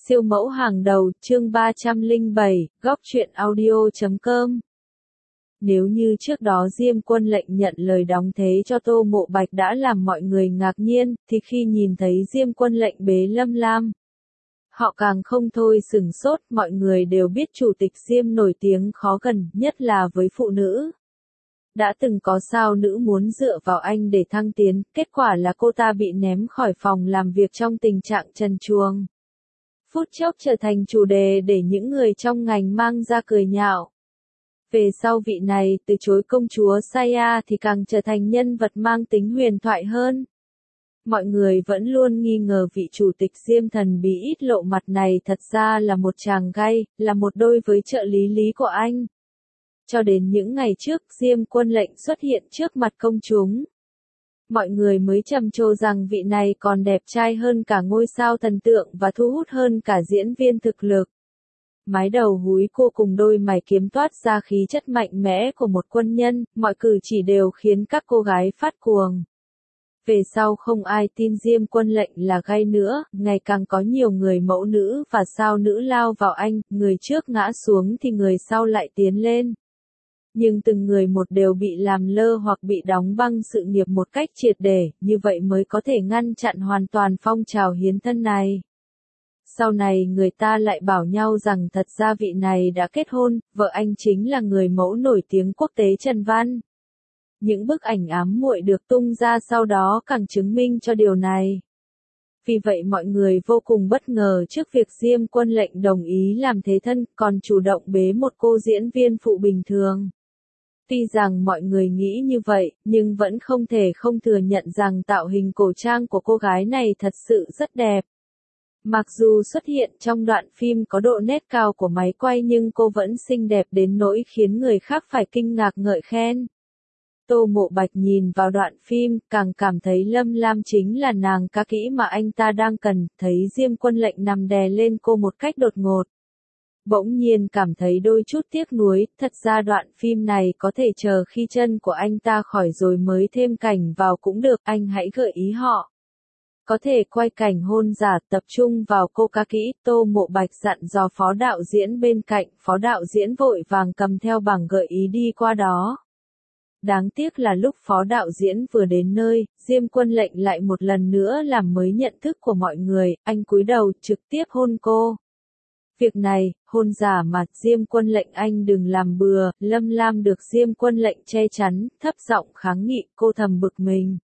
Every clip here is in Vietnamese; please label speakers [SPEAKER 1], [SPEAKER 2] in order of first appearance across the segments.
[SPEAKER 1] Siêu mẫu hàng đầu, chương 307, góc truyện audio.com. Nếu như trước đó Diêm Quân Lệnh nhận lời đóng thế cho Tô Mộ Bạch đã làm mọi người ngạc nhiên, thì khi nhìn thấy Diêm Quân Lệnh bế Lâm Lam, họ càng không thôi sửng sốt. Mọi người đều biết chủ tịch Diêm nổi tiếng khó gần, nhất là với phụ nữ. Đã từng có sao nữ muốn dựa vào anh để thăng tiến, kết quả là cô ta bị ném khỏi phòng làm việc trong tình trạng trần truồng. Phút chốc trở thành chủ đề để những người trong ngành mang ra cười nhạo. Về sau vị này từ chối công chúa Saya thì càng trở thành nhân vật mang tính huyền thoại hơn. Mọi người vẫn luôn nghi ngờ vị chủ tịch Diêm thần bí ít lộ mặt này thật ra là một chàng gay, là một đôi với trợ lý Lý của anh. Cho đến những ngày trước Diêm Quân Lệnh xuất hiện trước mặt công chúng, mọi người mới trầm trồ rằng vị này còn đẹp trai hơn cả ngôi sao thần tượng và thu hút hơn cả diễn viên thực lực. Mái đầu húi cô cùng đôi mày kiếm toát ra khí chất mạnh mẽ của một quân nhân, mọi cử chỉ đều khiến các cô gái phát cuồng. Về sau không ai tin Diêm Quân Lệnh là gay nữa, ngày càng có nhiều người mẫu nữ và sao nữ lao vào anh, người trước ngã xuống thì người sau lại tiến lên. Nhưng từng người một đều bị làm lơ hoặc bị đóng băng sự nghiệp một cách triệt để, như vậy mới có thể ngăn chặn hoàn toàn phong trào hiến thân này. Sau này người ta lại bảo nhau rằng thật ra vị này đã kết hôn, vợ anh chính là người mẫu nổi tiếng quốc tế Trần Văn. Những bức ảnh ám muội được tung ra sau đó càng chứng minh cho điều này. Vì vậy mọi người vô cùng bất ngờ trước việc Diêm Quân Lệnh đồng ý làm thế thân, còn chủ động bế một cô diễn viên phụ bình thường. Tuy rằng mọi người nghĩ như vậy, nhưng vẫn không thể không thừa nhận rằng tạo hình cổ trang của cô gái này thật sự rất đẹp. Mặc dù xuất hiện trong đoạn phim có độ nét cao của máy quay nhưng cô vẫn xinh đẹp đến nỗi khiến người khác phải kinh ngạc ngợi khen. Tô Mộ Bạch nhìn vào đoạn phim, càng cảm thấy Lâm Lam chính là nàng ca kỹ mà anh ta đang cần, thấy Diêm Quân Lệnh nằm đè lên cô một cách đột ngột. Bỗng nhiên cảm thấy đôi chút tiếc nuối, thật ra đoạn phim này có thể chờ khi chân của anh ta khỏi rồi mới thêm cảnh vào cũng được, anh hãy gợi ý họ. Có thể quay cảnh hôn giả tập trung vào cô ca kỹ, Tô Mộ Bạch dặn dò phó đạo diễn bên cạnh, phó đạo diễn vội vàng cầm theo bảng gợi ý đi qua đó. Đáng tiếc là lúc phó đạo diễn vừa đến nơi, Diêm Quân Lệnh lại một lần nữa làm mới nhận thức của mọi người, anh cúi đầu trực tiếp hôn cô. Việc này, hôn giả mà, Diêm Quân Lệnh anh đừng làm bừa, Lâm Lam được Diêm Quân Lệnh che chắn, thấp giọng kháng nghị, cô thầm bực mình.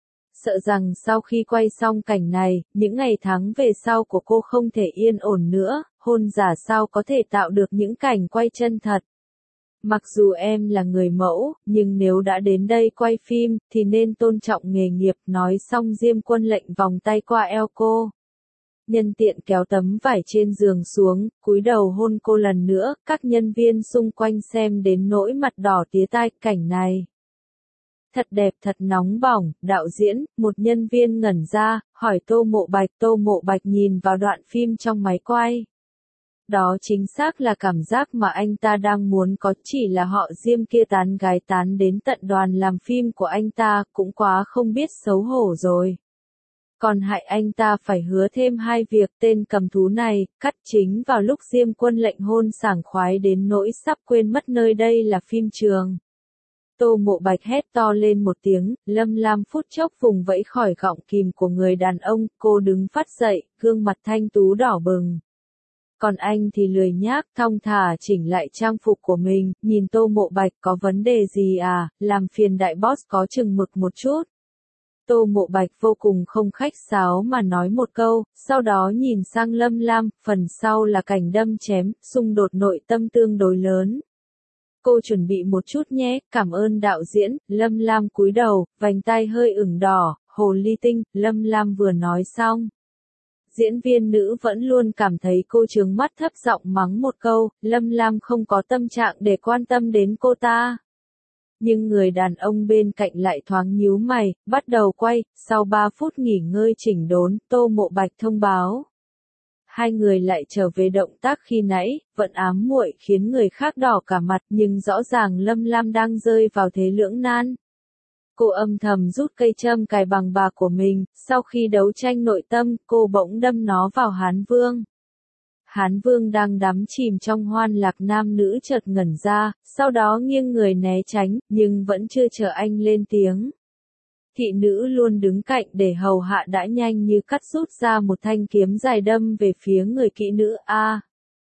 [SPEAKER 1] Sợ rằng sau khi quay xong cảnh này, những ngày tháng về sau của cô không thể yên ổn nữa, hôn giả sao có thể tạo được những cảnh quay chân thật. Mặc dù em là người mẫu, nhưng nếu đã đến đây quay phim, thì nên tôn trọng nghề nghiệp, nói xong Diêm Quân Lệnh vòng tay qua eo cô. Nhân tiện kéo tấm vải trên giường xuống, cúi đầu hôn cô lần nữa, các nhân viên xung quanh xem đến nỗi mặt đỏ tía tai, cảnh này. Thật đẹp thật nóng bỏng, đạo diễn, một nhân viên ngẩn ra, hỏi Tô Mộ Bạch nhìn vào đoạn phim trong máy quay. Đó chính xác là cảm giác mà anh ta đang muốn có, chỉ là họ Diêm kia tán gái tán đến tận đoàn làm phim của anh ta, cũng quá không biết xấu hổ rồi. Còn hại anh ta phải hứa thêm hai việc, tên cầm thú này, cắt chính vào lúc Diêm Quân Lệnh hôn sảng khoái đến nỗi sắp quên mất nơi đây là phim trường. Tô Mộ Bạch hét to lên một tiếng, Lâm Lam phút chốc vùng vẫy khỏi gọng kìm của người đàn ông, cô đứng phát dậy, gương mặt thanh tú đỏ bừng. Còn anh thì lười nhác, thong thả chỉnh lại trang phục của mình, nhìn Tô Mộ Bạch, có vấn đề gì à, làm phiền đại boss có chừng mực một chút. Tô Mộ Bạch vô cùng không khách sáo mà nói một câu, sau đó nhìn sang Lâm Lam, phần sau là cảnh đâm chém, xung đột nội tâm tương đối lớn. Cô chuẩn bị một chút nhé, cảm ơn đạo diễn. Lâm Lam cúi đầu, vành tai hơi ửng đỏ, hồ ly tinh, Lâm Lam vừa nói xong. Diễn viên nữ vẫn luôn cảm thấy cô trướng mắt, thấp giọng mắng một câu, Lâm Lam không có tâm trạng để quan tâm đến cô ta. Nhưng người đàn ông bên cạnh lại thoáng nhíu mày, bắt đầu quay, sau 3 phút nghỉ ngơi chỉnh đốn, Tô Mộ Bạch thông báo. Hai người lại trở về động tác khi nãy, vẫn ám muội khiến người khác đỏ cả mặt, nhưng rõ ràng Lâm Lam đang rơi vào thế lưỡng nan. Cô âm thầm rút cây châm cài bằng bạc của mình, sau khi đấu tranh nội tâm, cô bỗng đâm nó vào Hán Vương. Hán Vương đang đắm chìm trong hoan lạc nam nữ chợt ngẩn ra, sau đó nghiêng người né tránh, nhưng vẫn chưa chờ anh lên tiếng. Thị nữ luôn đứng cạnh để hầu hạ đã nhanh như cắt rút ra một thanh kiếm dài đâm về phía người kỹ nữ A.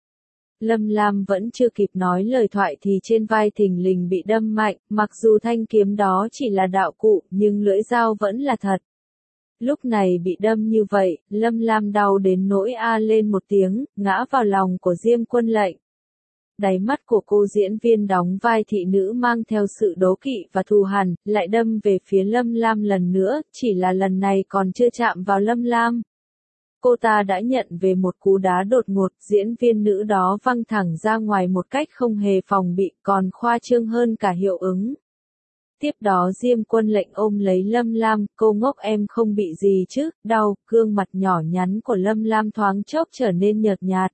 [SPEAKER 1] Lâm Lam vẫn chưa kịp nói lời thoại thì trên vai thình lình bị đâm mạnh, mặc dù thanh kiếm đó chỉ là đạo cụ nhưng lưỡi dao vẫn là thật. Lúc này bị đâm như vậy, Lâm Lam đau đến nỗi a lên một tiếng, ngã vào lòng của Diêm Quân Lệnh. Đáy mắt của cô diễn viên đóng vai thị nữ mang theo sự đố kỵ và thù hằn, lại đâm về phía Lâm Lam lần nữa, chỉ là lần này còn chưa chạm vào Lâm Lam. Cô ta đã nhận về một cú đá đột ngột, diễn viên nữ đó văng thẳng ra ngoài một cách không hề phòng bị, còn khoa trương hơn cả hiệu ứng. Tiếp đó Diêm Quân Lệnh ôm lấy Lâm Lam, cô ngốc em không bị gì chứ, đau, gương mặt nhỏ nhắn của Lâm Lam thoáng chốc trở nên nhợt nhạt.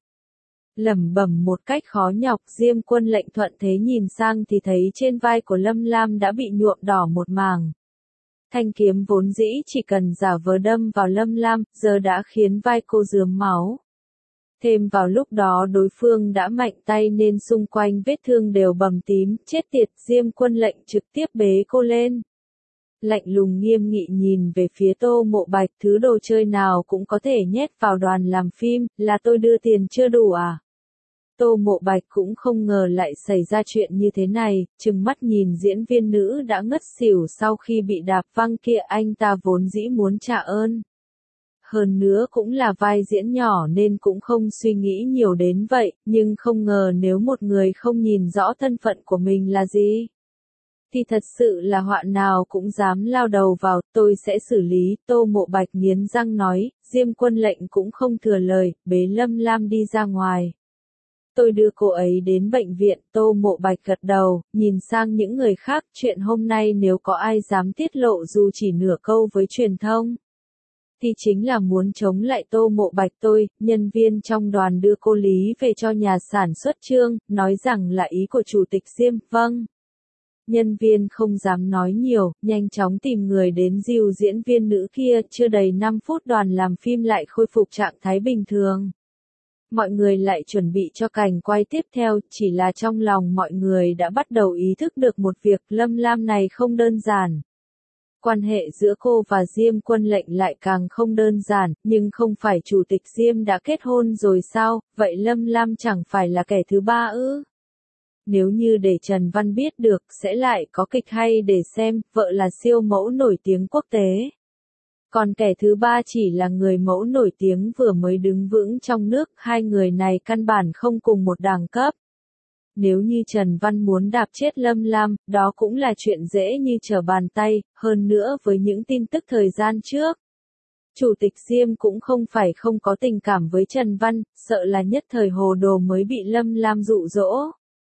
[SPEAKER 1] Lẩm bẩm một cách khó nhọc, Diêm Quân Lệnh thuận thế nhìn sang thì thấy trên vai của Lâm Lam đã bị nhuộm đỏ một mảng. Thanh kiếm vốn dĩ chỉ cần giả vờ đâm vào Lâm Lam, giờ đã khiến vai cô rướm máu. Thêm vào lúc đó đối phương đã mạnh tay nên xung quanh vết thương đều bầm tím, chết tiệt, Diêm Quân Lệnh trực tiếp bế cô lên. Lạnh lùng nghiêm nghị nhìn về phía Tô Mộ Bạch, thứ đồ chơi nào cũng có thể nhét vào đoàn làm phim, là tôi đưa tiền chưa đủ à? Tô Mộ Bạch cũng không ngờ lại xảy ra chuyện như thế này, trừng mắt nhìn diễn viên nữ đã ngất xỉu sau khi bị đạp văng kia, anh ta vốn dĩ muốn trả ơn. Hơn nữa cũng là vai diễn nhỏ nên cũng không suy nghĩ nhiều đến vậy, nhưng không ngờ nếu một người không nhìn rõ thân phận của mình là gì, thì thật sự là họa nào cũng dám lao đầu vào, tôi sẽ xử lý, Tô Mộ Bạch nghiến răng nói, Diêm Quân Lệnh cũng không thừa lời, bế Lâm Lam đi ra ngoài. Tôi đưa cô ấy đến bệnh viện, Tô Mộ Bạch gật đầu, nhìn sang những người khác, chuyện hôm nay nếu có ai dám tiết lộ dù chỉ nửa câu với truyền thông, thì chính là muốn chống lại Tô Mộ Bạch tôi. Nhân viên trong đoàn đưa cô Lý về cho nhà sản xuất Trương, nói rằng là ý của Chủ tịch Diêm, vâng. Nhân viên không dám nói nhiều, nhanh chóng tìm người đến dìu diễn viên nữ kia, chưa đầy 5 phút đoàn làm phim lại khôi phục trạng thái bình thường. Mọi người lại chuẩn bị cho cảnh quay tiếp theo, chỉ là trong lòng mọi người đã bắt đầu ý thức được một việc, Lâm Lam này không đơn giản. Quan hệ giữa cô và Diêm Quân Lệnh lại càng không đơn giản, nhưng không phải Chủ tịch Diêm đã kết hôn rồi sao, vậy Lâm Lam chẳng phải là kẻ thứ ba ư? Nếu như để Trần Văn biết được, sẽ lại có kịch hay để xem, vợ là siêu mẫu nổi tiếng quốc tế. Còn kẻ thứ ba chỉ là người mẫu nổi tiếng vừa mới đứng vững trong nước, hai người này căn bản không cùng một đẳng cấp. Nếu như Trần Văn muốn đạp chết Lâm Lam, đó cũng là chuyện dễ như trở bàn tay, hơn nữa với những tin tức thời gian trước. Chủ tịch Diêm cũng không phải không có tình cảm với Trần Văn, sợ là nhất thời hồ đồ mới bị Lâm Lam dụ dỗ.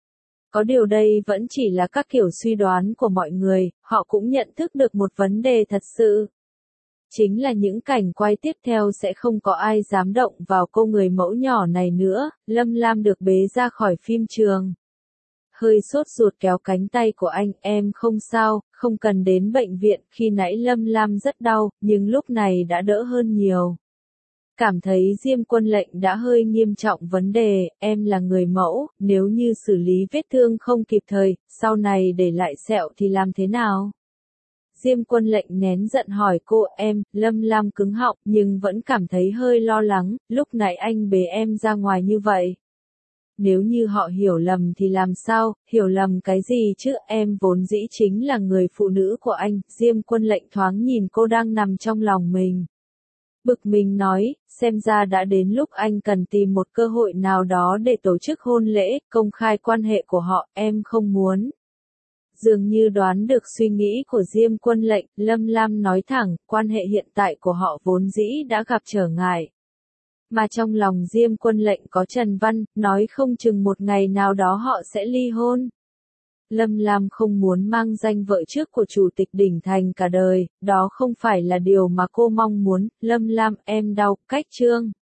[SPEAKER 1] Có điều đây vẫn chỉ là các kiểu suy đoán của mọi người, họ cũng nhận thức được một vấn đề thật sự. Chính là những cảnh quay tiếp theo sẽ không có ai dám động vào cô người mẫu nhỏ này nữa, Lâm Lam được bế ra khỏi phim trường. Hơi sốt ruột kéo cánh tay của anh, em không sao, không cần đến bệnh viện, khi nãy Lâm Lam rất đau, nhưng lúc này đã đỡ hơn nhiều. Cảm thấy Diêm Quân Lệnh đã hơi nghiêm trọng vấn đề, em là người mẫu, nếu như xử lý vết thương không kịp thời, sau này để lại sẹo thì làm thế nào? Diêm Quân Lệnh nén giận hỏi cô, em, Lâm Lam cứng họng, nhưng vẫn cảm thấy hơi lo lắng, lúc nãy anh bế em ra ngoài như vậy. Nếu như họ hiểu lầm thì làm sao, hiểu lầm cái gì chứ, em vốn dĩ chính là người phụ nữ của anh, Diêm Quân Lệnh thoáng nhìn cô đang nằm trong lòng mình. Bực mình nói, xem ra đã đến lúc anh cần tìm một cơ hội nào đó để tổ chức hôn lễ, công khai quan hệ của họ, em không muốn. Dường như đoán được suy nghĩ của Diêm Quân Lệnh, Lâm Lam nói thẳng, quan hệ hiện tại của họ vốn dĩ đã gặp trở ngại. Mà trong lòng Diêm Quân Lệnh có Trần Văn, nói không chừng một ngày nào đó họ sẽ ly hôn. Lâm Lam không muốn mang danh vợ trước của Chủ tịch Đỉnh Thành cả đời, đó không phải là điều mà cô mong muốn. Lâm Lam, em đau, cách Trương.